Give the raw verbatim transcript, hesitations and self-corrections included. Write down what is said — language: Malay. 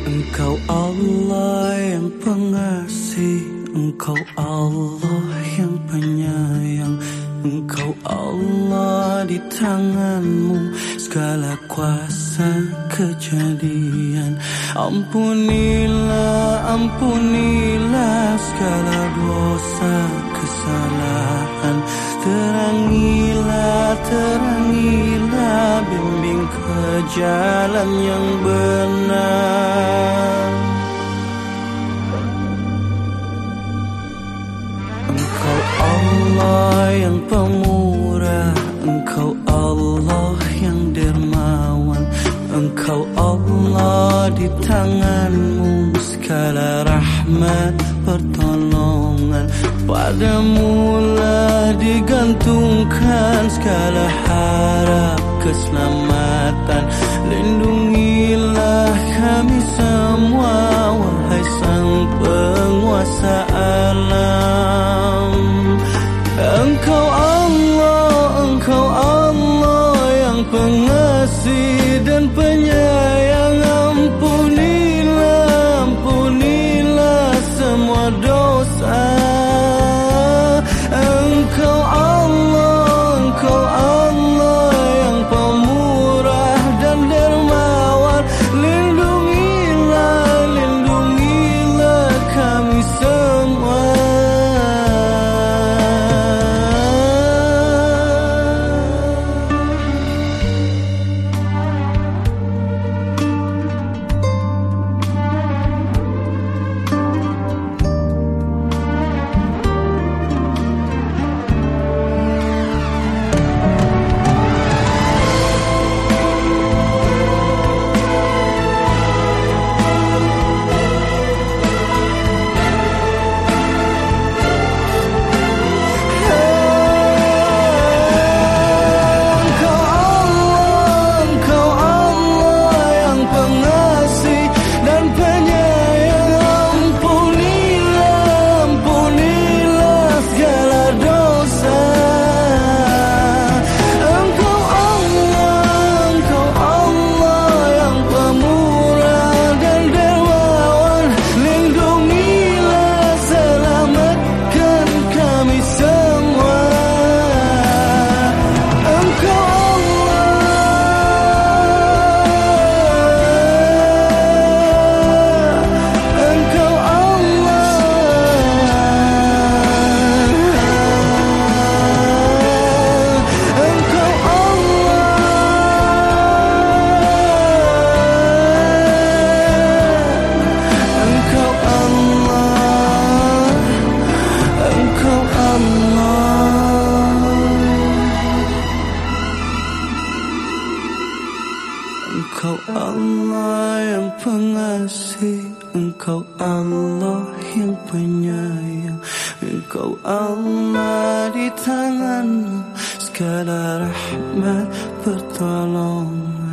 Engkau Allah yang pengasih, Engkau Allah yang penyayang, Engkau Allah, di tanganmu segala kuasa kejadian. Ampunilah, ampunilah segala dosa kesalahan. Terangilah, terangilah, bimbing ke jalan yang benar. Engkau Allah yang pemurah, Engkau Allah yang dermawan, Engkau Allah, di tanganmu segala rahmat pertolongan. Padamu lah digantungkan segala harap keselamatan. Lindungilah kami semua, wahai Sang Penguasa alam. Engkau Allah, Engkau Allah yang pengasih dan penyayang. Ampunilah, ampunilah semua dosa. Engkau Allah, Engkau Allah yang pemurah dan dermawan. Lindungilah, lindungilah kami semua. Engkau Allah yang pengasih, Engkau Allah yang penyayang, Engkau Allah, di tanganmu segala rahmat pertolongan.